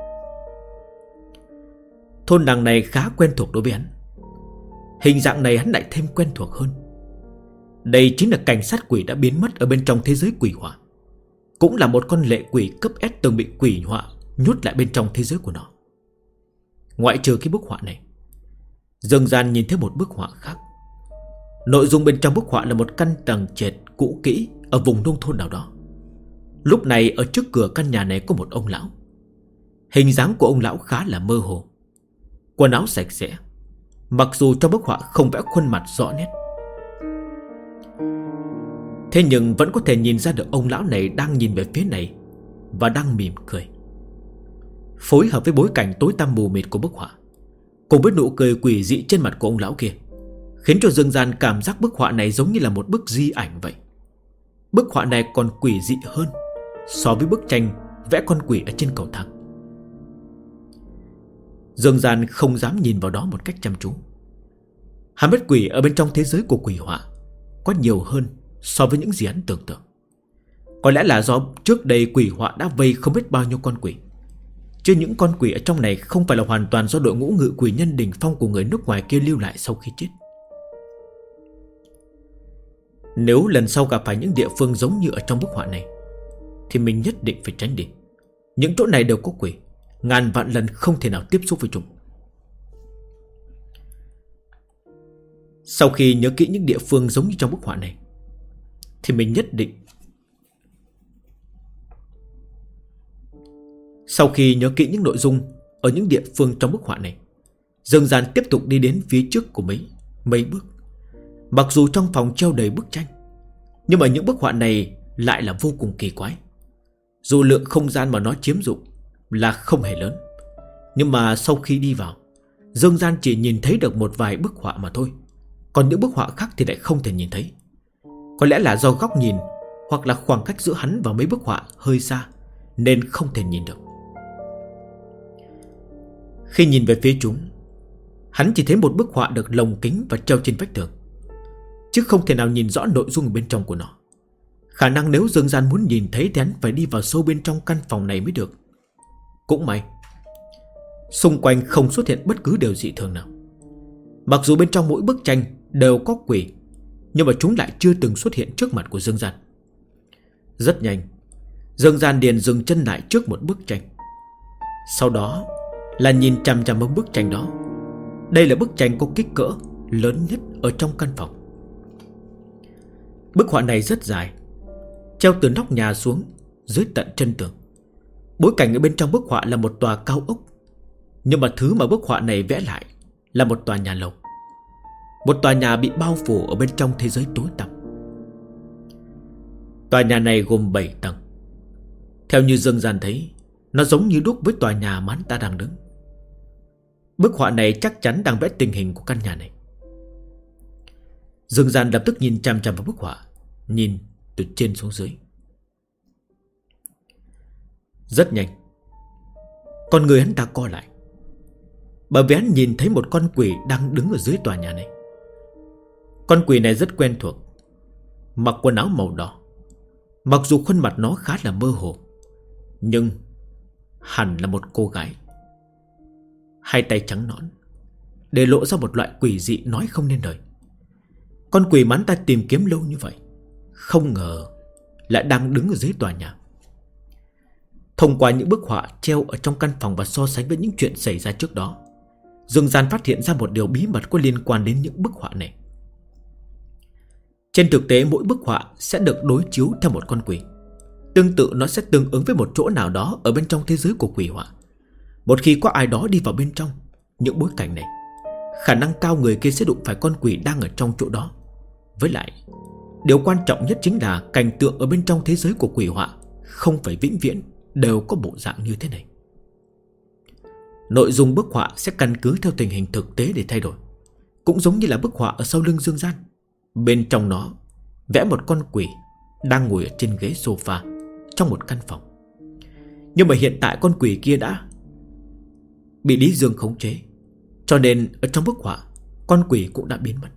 Thôn làng này khá quen thuộc đối với hắn. Hình dạng này hắn lại thêm quen thuộc hơn. Đây chính là cảnh sát quỷ đã biến mất ở bên trong thế giới quỷ hỏa, cũng là một con lệ quỷ cấp S từng bị quỷ họa nhốt lại bên trong thế giới của nó. Ngoại trừ cái bức họa này, Dương Gian nhìn thấy một bức họa khác. Nội dung bên trong bức họa là một căn tầng trệt cũ kỹ ở vùng nông thôn nào đó. Lúc này ở trước cửa căn nhà này có một ông lão. Hình dáng của ông lão khá là mơ hồ, quần áo sạch sẽ, mặc dù trong bức họa không vẽ khuôn mặt rõ nét. Thế nhưng vẫn có thể nhìn ra được ông lão này đang nhìn về phía này và đang mỉm cười. Phối hợp với bối cảnh tối tăm mù mịt của bức họa, cùng với nụ cười quỷ dị trên mặt của ông lão kia, khiến cho Dương Gian cảm giác bức họa này giống như là một bức di ảnh vậy. Bức họa này còn quỷ dị hơn so với bức tranh vẽ con quỷ ở trên cầu thang. Dương Gian không dám nhìn vào đó một cách chăm chú. Hắn biết quỷ ở bên trong thế giới của quỷ họa có nhiều hơn so với những gì hắn tưởng tượng. Có lẽ là do trước đây quỷ họa đã vây không biết bao nhiêu con quỷ, chứ những con quỷ ở trong này không phải là hoàn toàn do đội ngũ ngự quỷ nhân đỉnh phong của người nước ngoài kia lưu lại sau khi chết. Nếu lần sau gặp phải những địa phương giống như ở trong bức họa này thì mình nhất định phải tránh đi. Những chỗ này đều có quỷ, ngàn vạn lần không thể nào tiếp xúc với chúng. Sau khi nhớ kỹ những địa phương giống như trong bức họa này thì mình nhất định Sau khi nhớ kỹ những nội dung ở những địa phương trong bức họa này, Dương Gian tiếp tục đi đến phía trước của mấy bước. Mặc dù trong phòng treo đầy bức tranh, nhưng mà những bức họa này lại là vô cùng kỳ quái. Dù lượng không gian mà nó chiếm dụng là không hề lớn, nhưng mà sau khi đi vào, Dương Gian chỉ nhìn thấy được một vài bức họa mà thôi. Còn những bức họa khác thì lại không thể nhìn thấy. Có lẽ là do góc nhìn hoặc là khoảng cách giữa hắn và mấy bức họa hơi xa, nên không thể nhìn được. Khi nhìn về phía chúng, hắn chỉ thấy một bức họa được lồng kính và treo trên vách tường, chứ không thể nào nhìn rõ nội dung ở bên trong của nó. Khả năng nếu Dương Gian muốn nhìn thấy thì hắn phải đi vào sâu bên trong căn phòng này mới được. Cũng may, xung quanh không xuất hiện bất cứ điều dị thường nào. Mặc dù bên trong mỗi bức tranh đều có quỷ, nhưng mà chúng lại chưa từng xuất hiện trước mặt của Dương Gian. Rất nhanh, Dương Gian liền dừng chân lại trước một bức tranh. Sau đó là nhìn chằm chằm vào bức tranh đó. Đây là bức tranh có kích cỡ lớn nhất ở trong căn phòng. Bức họa này rất dài, treo từ nóc nhà xuống dưới tận chân tường. Bối cảnh ở bên trong bức họa là một tòa cao ốc, nhưng mà thứ mà bức họa này vẽ lại là một tòa nhà lầu. Một tòa nhà bị bao phủ ở bên trong thế giới tối tăm. Tòa nhà này gồm 7 tầng. Theo như Dương Gian thấy, nó giống như đúc với tòa nhà mà hắn ta đang đứng. Bức họa này chắc chắn đang vẽ tình hình của căn nhà này. Dương Gian lập tức nhìn chằm chằm vào bức họa, nhìn từ trên xuống dưới. Rất nhanh, con người hắn ta co lại, bởi vì hắn nhìn thấy một con quỷ đang đứng ở dưới tòa nhà này. Con quỷ này rất quen thuộc, mặc quần áo màu đỏ. Mặc dù khuôn mặt nó khá là mơ hồ, nhưng hẳn là một cô gái. Hai tay trắng nõn, để lộ ra một loại quỷ dị nói không nên lời. Con quỷ mà hắn ta tìm kiếm lâu như vậy, không ngờ lại đang đứng ở dưới tòa nhà. Thông qua những bức họa treo ở trong căn phòng và so sánh với những chuyện xảy ra trước đó, Dương Gian phát hiện ra một điều bí mật có liên quan đến những bức họa này. Trên thực tế, mỗi bức họa sẽ được đối chiếu theo một con quỷ. Tương tự nó sẽ tương ứng với một chỗ nào đó ở bên trong thế giới của quỷ họa. Một khi có ai đó đi vào bên trong những bối cảnh này, khả năng cao người kia sẽ đụng phải con quỷ đang ở trong chỗ đó. Với lại, điều quan trọng nhất chính là cảnh tượng ở bên trong thế giới của quỷ họa không phải vĩnh viễn đều có bộ dạng như thế này. Nội dung bức họa sẽ căn cứ theo tình hình thực tế để thay đổi. Cũng giống như là bức họa ở sau lưng Dương Gian, bên trong nó vẽ một con quỷ đang ngồi ở trên ghế sofa trong một căn phòng. Nhưng mà hiện tại con quỷ kia đã bị Lý Dương khống chế, cho nên ở trong bức họa con quỷ cũng đã biến mất.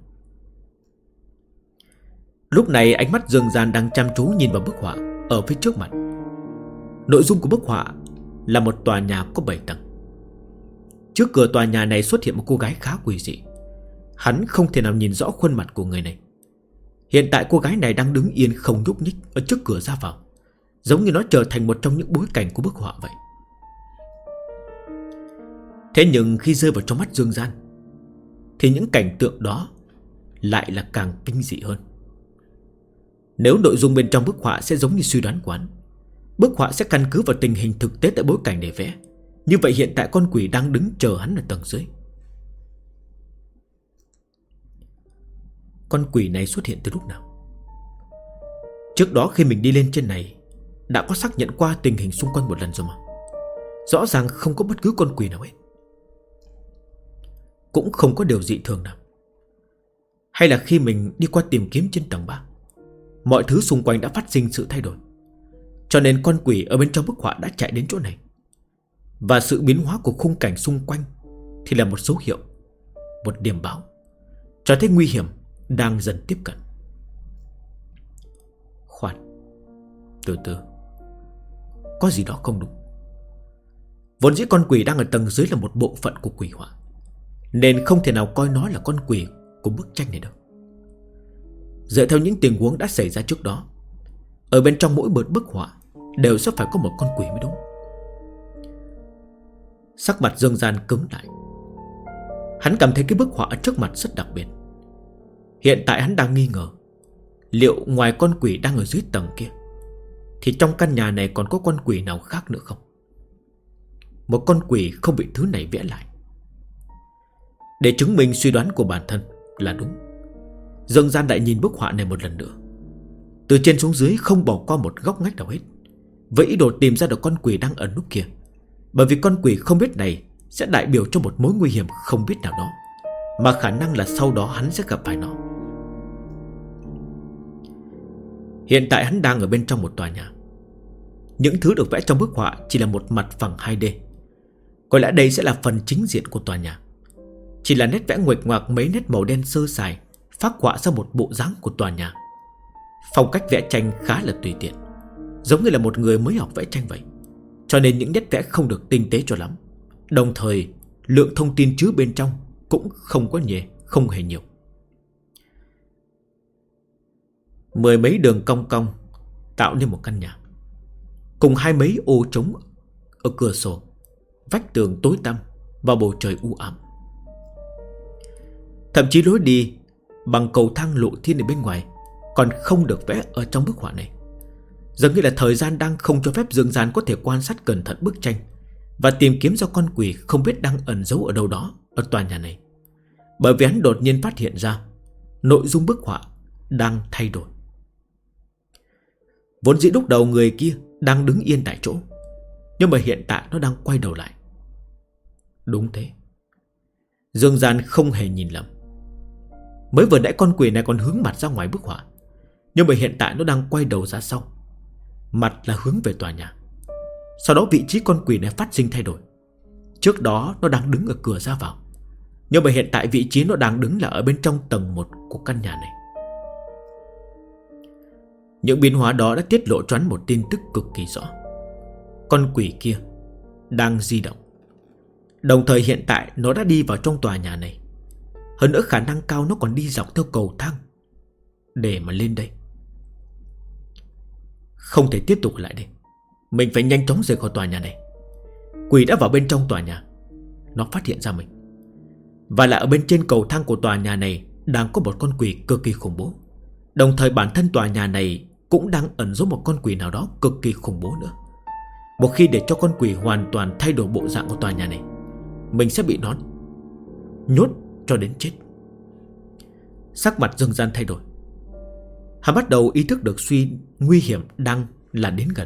Lúc này ánh mắt Dương Gian đang chăm chú nhìn vào bức họa ở phía trước mặt. Nội dung của bức họa là một tòa nhà có 7 tầng. Trước cửa tòa nhà này xuất hiện một cô gái khá quỷ dị. Hắn không thể nào nhìn rõ khuôn mặt của người này. Hiện tại cô gái này đang đứng yên không nhúc nhích ở trước cửa ra vào, giống như nó trở thành một trong những bối cảnh của bức họa vậy. Thế nhưng khi rơi vào trong mắt Dương Gian thì những cảnh tượng đó lại là càng kinh dị hơn. Nếu nội dung bên trong bức họa sẽ giống như suy đoán của hắn, bức họa sẽ căn cứ vào tình hình thực tế tại bối cảnh để vẽ, như vậy hiện tại con quỷ đang đứng chờ hắn ở tầng dưới. Con quỷ này xuất hiện từ lúc nào? Trước đó khi mình đi lên trên này đã có xác nhận qua tình hình xung quanh một lần rồi mà. Rõ ràng không có bất cứ con quỷ nào hết, cũng không có điều dị thường nào. Hay là khi mình đi qua tìm kiếm trên tầng 3, mọi thứ xung quanh đã phát sinh sự thay đổi, cho nên con quỷ ở bên trong bức họa đã chạy đến chỗ này. Và sự biến hóa của khung cảnh xung quanh thì là một dấu hiệu, một điểm báo cho thấy nguy hiểm đang dần tiếp cận. Khoan, từ từ, có gì đó không đúng. Vốn dĩ con quỷ đang ở tầng dưới là một bộ phận của quỷ họa, nên không thể nào coi nó là con quỷ của bức tranh này đâu. Dựa theo những tình huống đã xảy ra trước đó, ở bên trong mỗi bức họa đều sẽ phải có một con quỷ mới đúng. Sắc mặt Dương Gian cứng lại. Hắn cảm thấy cái bức họa ở trước mặt rất đặc biệt. Hiện tại hắn đang nghi ngờ liệu ngoài con quỷ đang ở dưới tầng kia thì trong căn nhà này còn có con quỷ nào khác nữa không. Một con quỷ không bị thứ này vẽ lại. Để chứng minh suy đoán của bản thân là đúng, Dương Gian lại nhìn bức họa này một lần nữa, từ trên xuống dưới không bỏ qua một góc ngách nào hết, với ý đồ tìm ra được con quỷ đang ẩn núp kia. Bởi vì con quỷ không biết này sẽ đại biểu cho một mối nguy hiểm không biết nào đó, mà khả năng là sau đó hắn sẽ gặp phải nó. Hiện tại hắn đang ở bên trong một tòa nhà. Những thứ được vẽ trong bức họa chỉ là một mặt phẳng 2D. Có lẽ đây sẽ là phần chính diện của tòa nhà. Chỉ là nét vẽ nguệch ngoạc mấy nét màu đen sơ sài phác họa ra một bộ dáng của tòa nhà. Phong cách vẽ tranh khá là tùy tiện, giống như là một người mới học vẽ tranh vậy. Cho nên những nét vẽ không được tinh tế cho lắm. Đồng thời lượng thông tin chứa bên trong cũng không hề nhiều. Mười mấy đường cong cong tạo nên một căn nhà, cùng hai mấy ô trống ở cửa sổ, vách tường tối tăm và bầu trời u ám. Thậm chí lối đi bằng cầu thang lộ thiên ở bên ngoài còn không được vẽ ở trong bức họa này. Giống như là thời gian đang không cho phép Dương Gian có thể quan sát cẩn thận bức tranh và tìm kiếm ra con quỷ không biết đang ẩn giấu ở đâu đó ở tòa nhà này. Bởi vì hắn đột nhiên phát hiện ra nội dung bức họa đang thay đổi. Vốn dĩ lúc đầu người kia đang đứng yên tại chỗ, nhưng mà hiện tại nó đang quay đầu lại. Đúng thế, Dương Gian không hề nhìn lầm. Mới vừa nãy con quỷ này còn hướng mặt ra ngoài bức họa, nhưng mà hiện tại nó đang quay đầu ra sau, mặt là hướng về tòa nhà. Sau đó vị trí con quỷ này phát sinh thay đổi. Trước đó nó đang đứng ở cửa ra vào, nhưng mà hiện tại vị trí nó đang đứng là ở bên trong tầng 1 của căn nhà này. Những biến hóa đó đã tiết lộ cho hắn một tin tức cực kỳ rõ. Con quỷ kia đang di động. Đồng thời hiện tại nó đã đi vào trong tòa nhà này. Hơn nữa khả năng cao nó còn đi dọc theo cầu thang để mà lên đây. Không thể tiếp tục lại đây. Mình phải nhanh chóng rời khỏi tòa nhà này. Quỷ đã vào bên trong tòa nhà. Nó phát hiện ra mình. Và là ở bên trên cầu thang của tòa nhà này đang có một con quỷ cực kỳ khủng bố. Đồng thời bản thân tòa nhà này cũng đang ẩn giấu một con quỷ nào đó cực kỳ khủng bố nữa. Một khi để cho con quỷ hoàn toàn thay đổi bộ dạng của tòa nhà này, mình sẽ bị nó nhốt cho đến chết. Sắc mặt Dương Gian thay đổi. Hắn bắt đầu ý thức được nguy hiểm đang là đến gần.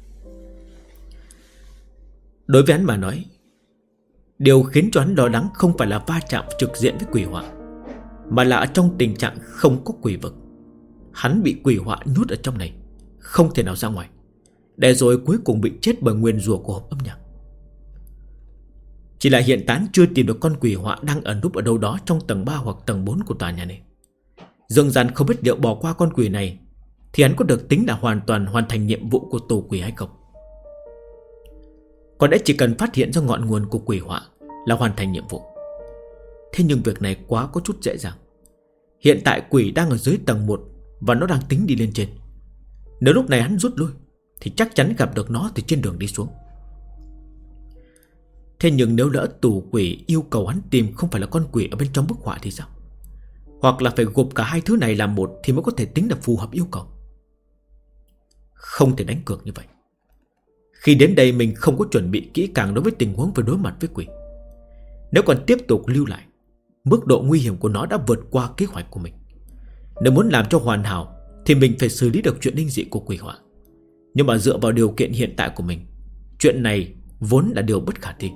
Đối với hắn mà nói, điều khiến cho hắn lo lắng không phải là va chạm trực diện với quỷ họa, mà là ở trong tình trạng không có quỷ vực. Hắn bị quỷ họa nhốt ở trong này, không thể nào ra ngoài, để rồi cuối cùng bị chết bởi nguyền rủa của hộp âm nhạc. Chỉ là hiện tại chưa tìm được con quỷ họa đang ẩn núp ở đâu đó trong tầng 3 hoặc tầng 4 của tòa nhà này. Dương Gian không biết liệu bỏ qua con quỷ này thì hắn có được tính là hoàn toàn hoàn thành nhiệm vụ của tổ quỷ hay không. Có lẽ chỉ cần phát hiện ra ngọn nguồn của quỷ họa là hoàn thành nhiệm vụ. Thế nhưng việc này quá có chút dễ dàng. Hiện tại quỷ đang ở dưới tầng 1 và nó đang tính đi lên trên. Nếu lúc này hắn rút lui thì chắc chắn gặp được nó từ trên đường đi xuống. Thế nhưng nếu lỡ tù quỷ yêu cầu hắn tìm không phải là con quỷ ở bên trong bức họa thì sao? Hoặc là phải gộp cả hai thứ này làm một thì mới có thể tính là phù hợp yêu cầu. Không thể đánh cược như vậy. Khi đến đây mình không có chuẩn bị kỹ càng đối với tình huống phải đối mặt với quỷ. Nếu còn tiếp tục lưu lại, mức độ nguy hiểm của nó đã vượt qua kế hoạch của mình. Nếu muốn làm cho hoàn hảo thì mình phải xử lý được chuyện linh dị của quỷ họa. Nhưng mà dựa vào điều kiện hiện tại của mình, chuyện này vốn là điều bất khả thi.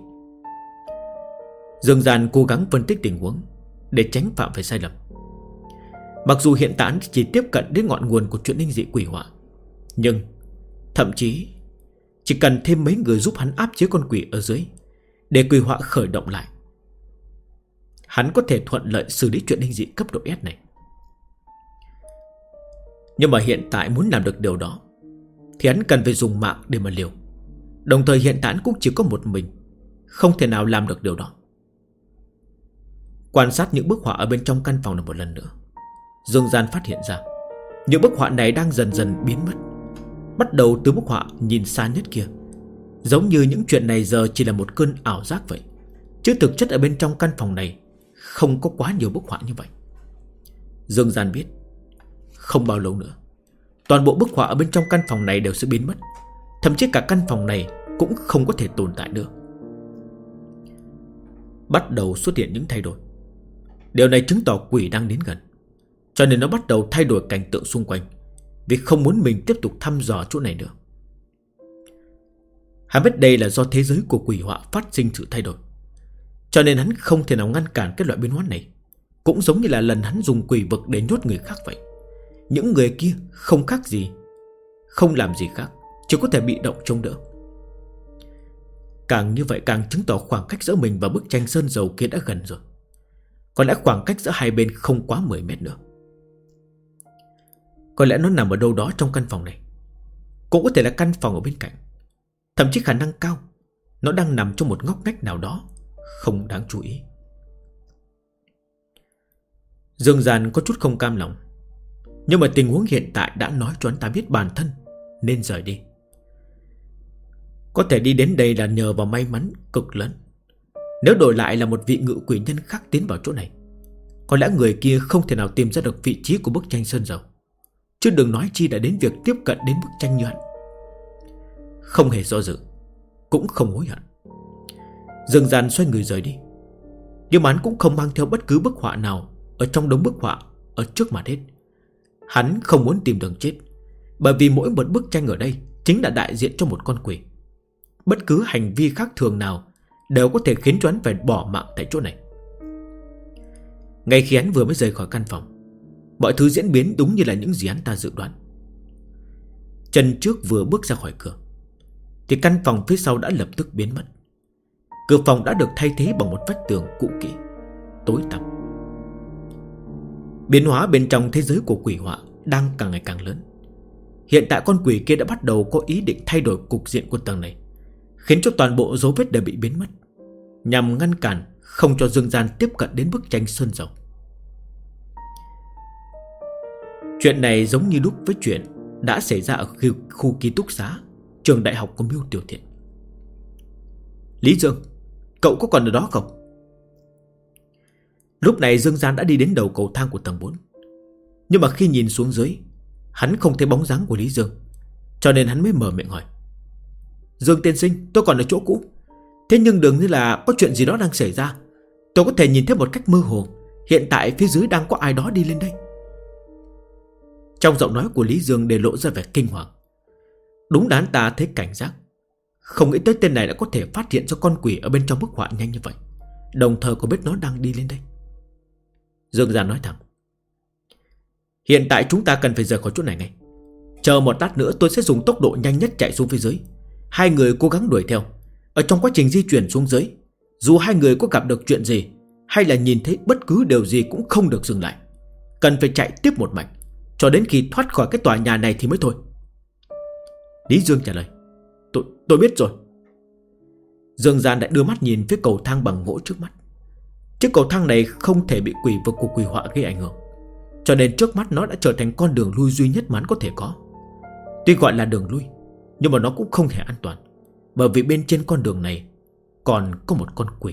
Dương Gian cố gắng phân tích tình huống để tránh phạm phải sai lầm. Mặc dù hiện tại hắn chỉ tiếp cận đến ngọn nguồn của chuyện linh dị quỷ họa, nhưng thậm chí chỉ cần thêm mấy người giúp hắn áp chế con quỷ ở dưới để quỷ họa khởi động lại, hắn có thể thuận lợi xử lý chuyện linh dị cấp độ S này. Nhưng mà hiện tại muốn làm được điều đó thì hắn cần phải dùng mạng để mà liều. Đồng thời hiện tại hắn cũng chỉ có một mình, không thể nào làm được điều đó. Quan sát những bức họa ở bên trong căn phòng này một lần nữa, Dương Gian phát hiện ra những bức họa này đang dần dần biến mất. Bắt đầu từ bức họa nhìn xa nhất kia, giống như những chuyện này giờ chỉ là một cơn ảo giác vậy, chứ thực chất ở bên trong căn phòng này không có quá nhiều bức họa như vậy. Dương Gian biết không bao lâu nữa toàn bộ bức họa ở bên trong căn phòng này đều sẽ biến mất. Thậm chí cả căn phòng này cũng không có thể tồn tại nữa. Bắt đầu xuất hiện những thay đổi. Điều này chứng tỏ quỷ đang đến gần, cho nên nó bắt đầu thay đổi cảnh tượng xung quanh, vì không muốn mình tiếp tục thăm dò chỗ này nữa. Hắn biết đây là do thế giới của quỷ họa phát sinh sự thay đổi, cho nên hắn không thể nào ngăn cản cái loại biến hóa này. Cũng giống như là lần hắn dùng quỷ vực để nhốt người khác vậy. Những người kia không khác gì, không làm gì khác, chỉ có thể bị động trông đỡ. Càng như vậy càng chứng tỏ khoảng cách giữa mình và bức tranh sơn dầu kia đã gần rồi. Có lẽ khoảng cách giữa hai bên không quá 10 mét nữa. Có lẽ nó nằm ở đâu đó trong căn phòng này, cũng có thể là căn phòng ở bên cạnh. Thậm chí khả năng cao nó đang nằm trong một ngóc ngách nào đó không đáng chú ý. Dương Gian có chút không cam lòng, nhưng mà tình huống hiện tại đã nói cho anh ta biết bản thân nên rời đi. Có thể đi đến đây là nhờ vào may mắn cực lớn. Nếu đổi lại là một vị ngự quỷ nhân khác tiến vào chỗ này, có lẽ người kia không thể nào tìm ra được vị trí của bức tranh sơn dầu, chứ đừng nói chi đã đến việc tiếp cận đến bức tranh như hắn. Không hề do dự, cũng không hối hận, Dương Gian xoay người rời đi. Nhưng mà hắn cũng không mang theo bất cứ bức họa nào ở trong đống bức họa ở trước mặt hết. Hắn không muốn tìm đường chết, bởi vì mỗi một bức tranh ở đây chính là đại diện cho một con quỷ. Bất cứ hành vi khác thường nào đều có thể khiến cho hắn phải bỏ mạng tại chỗ này. Ngay khi hắn vừa mới rời khỏi căn phòng, mọi thứ diễn biến đúng như là những gì hắn ta dự đoán. Chân trước vừa bước ra khỏi cửa thì căn phòng phía sau đã lập tức biến mất. Cửa phòng đã được thay thế bằng một vách tường cũ kỹ, tối tăm. Biến hóa bên trong thế giới của quỷ họa đang càng ngày càng lớn. Hiện tại con quỷ kia đã bắt đầu có ý định thay đổi cục diện của tầng này, khiến cho toàn bộ dấu vết đều bị biến mất, nhằm ngăn cản không cho Dương Gian tiếp cận đến bức tranh sơn dầu. Chuyện này giống như đúc với chuyện đã xảy ra ở khu ký túc xá trường đại học của Mưu Tiểu Thiện. Lý Dương, cậu có còn ở đó không? Lúc này Dương Gian đã đi đến đầu cầu thang của tầng 4. Nhưng mà khi nhìn xuống dưới, hắn không thấy bóng dáng của Lý Dương, cho nên hắn mới mở miệng hỏi. Dương tiên sinh, tôi còn ở chỗ cũ. Thế nhưng dường như là có chuyện gì đó đang xảy ra. Tôi có thể nhìn thấy một cách mơ hồ, hiện tại phía dưới đang có ai đó đi lên đây. Trong giọng nói của Lý Dương để lộ ra vẻ kinh hoàng. Đúng là hắn ta thấy cảnh giác, không nghĩ tới tên này đã có thể phát hiện ra con quỷ ở bên trong bức họa nhanh như vậy, đồng thời có biết nó đang đi lên đây. Dương Gian nói thẳng. Hiện tại chúng ta cần phải rời khỏi chỗ này ngay. Chờ một lát nữa tôi sẽ dùng tốc độ nhanh nhất chạy xuống phía dưới. Hai người cố gắng đuổi theo. Ở trong quá trình di chuyển xuống dưới, dù hai người có gặp được chuyện gì hay là nhìn thấy bất cứ điều gì cũng không được dừng lại. Cần phải chạy tiếp một mạch cho đến khi thoát khỏi cái tòa nhà này thì mới thôi. Lý Dương trả lời. Tôi biết rồi. Dương Gian lại đưa mắt nhìn phía cầu thang bằng gỗ trước mắt. Chiếc cầu thang này không thể bị quỷ vực của quỷ họa gây ảnh hưởng, cho nên trước mắt nó đã trở thành con đường lui duy nhất mà hắn có thể có. Tuy gọi là đường lui, nhưng mà nó cũng không hề an toàn, bởi vì bên trên con đường này còn có một con quỷ.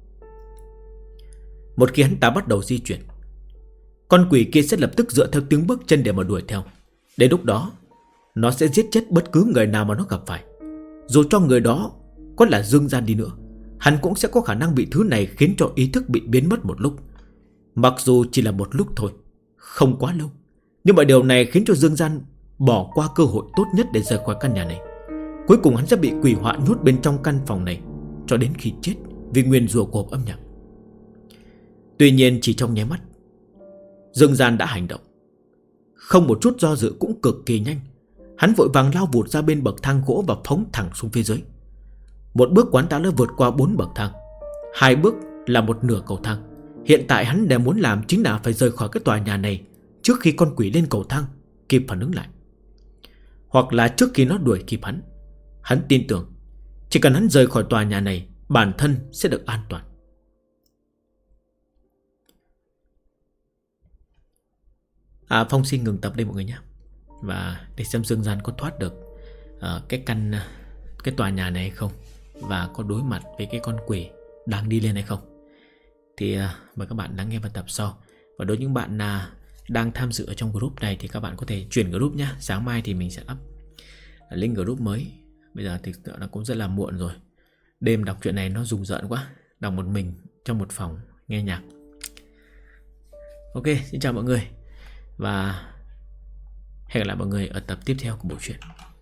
Một khi hắn ta bắt đầu di chuyển, con quỷ kia sẽ lập tức dựa theo tiếng bước chân để mà đuổi theo. Đến lúc đó nó sẽ giết chết bất cứ người nào mà nó gặp phải. Dù cho người đó có là Dương Gian đi nữa, hắn cũng sẽ có khả năng bị thứ này khiến cho ý thức bị biến mất một lúc. Mặc dù chỉ là một lúc thôi, không quá lâu, nhưng mà điều này khiến cho Dương Gian bỏ qua cơ hội tốt nhất để rời khỏi căn nhà này. Cuối cùng hắn sẽ bị quỷ họa nhốt bên trong căn phòng này cho đến khi chết vì nguyền rủa của hộp âm nhạc. Tuy nhiên chỉ trong nháy mắt, Dương Gian đã hành động. Không một chút do dự, cũng cực kỳ nhanh. Hắn vội vàng lao vụt ra bên bậc thang gỗ và phóng thẳng xuống phía dưới. Một bước quán ta đã vượt qua 4 bậc thang, 2 bước là một nửa cầu thang. Hiện tại hắn đang muốn làm chính là phải rời khỏi cái tòa nhà này trước khi con quỷ lên cầu thang kịp phản ứng lại, hoặc là trước khi nó đuổi kịp hắn. Hắn tin tưởng chỉ cần hắn rời khỏi tòa nhà này, bản thân sẽ được an toàn. Phong xin ngừng tập đây mọi người nhé. Và để xem Dương Gian có thoát được cái tòa nhà này hay không, và có đối mặt với cái con quỷ đang đi lên hay không, thì mời các bạn lắng nghe vào tập sau. Và đối với những bạn đang tham dự ở trong group này thì các bạn có thể chuyển group nhé. Sáng mai thì mình sẽ up link group mới. Bây giờ thì nó cũng rất là muộn rồi, đêm đọc chuyện này nó rùng rợn quá, đọc một mình trong một phòng nghe nhạc. Ok, xin chào mọi người và hẹn gặp lại mọi người ở tập tiếp theo của bộ truyện.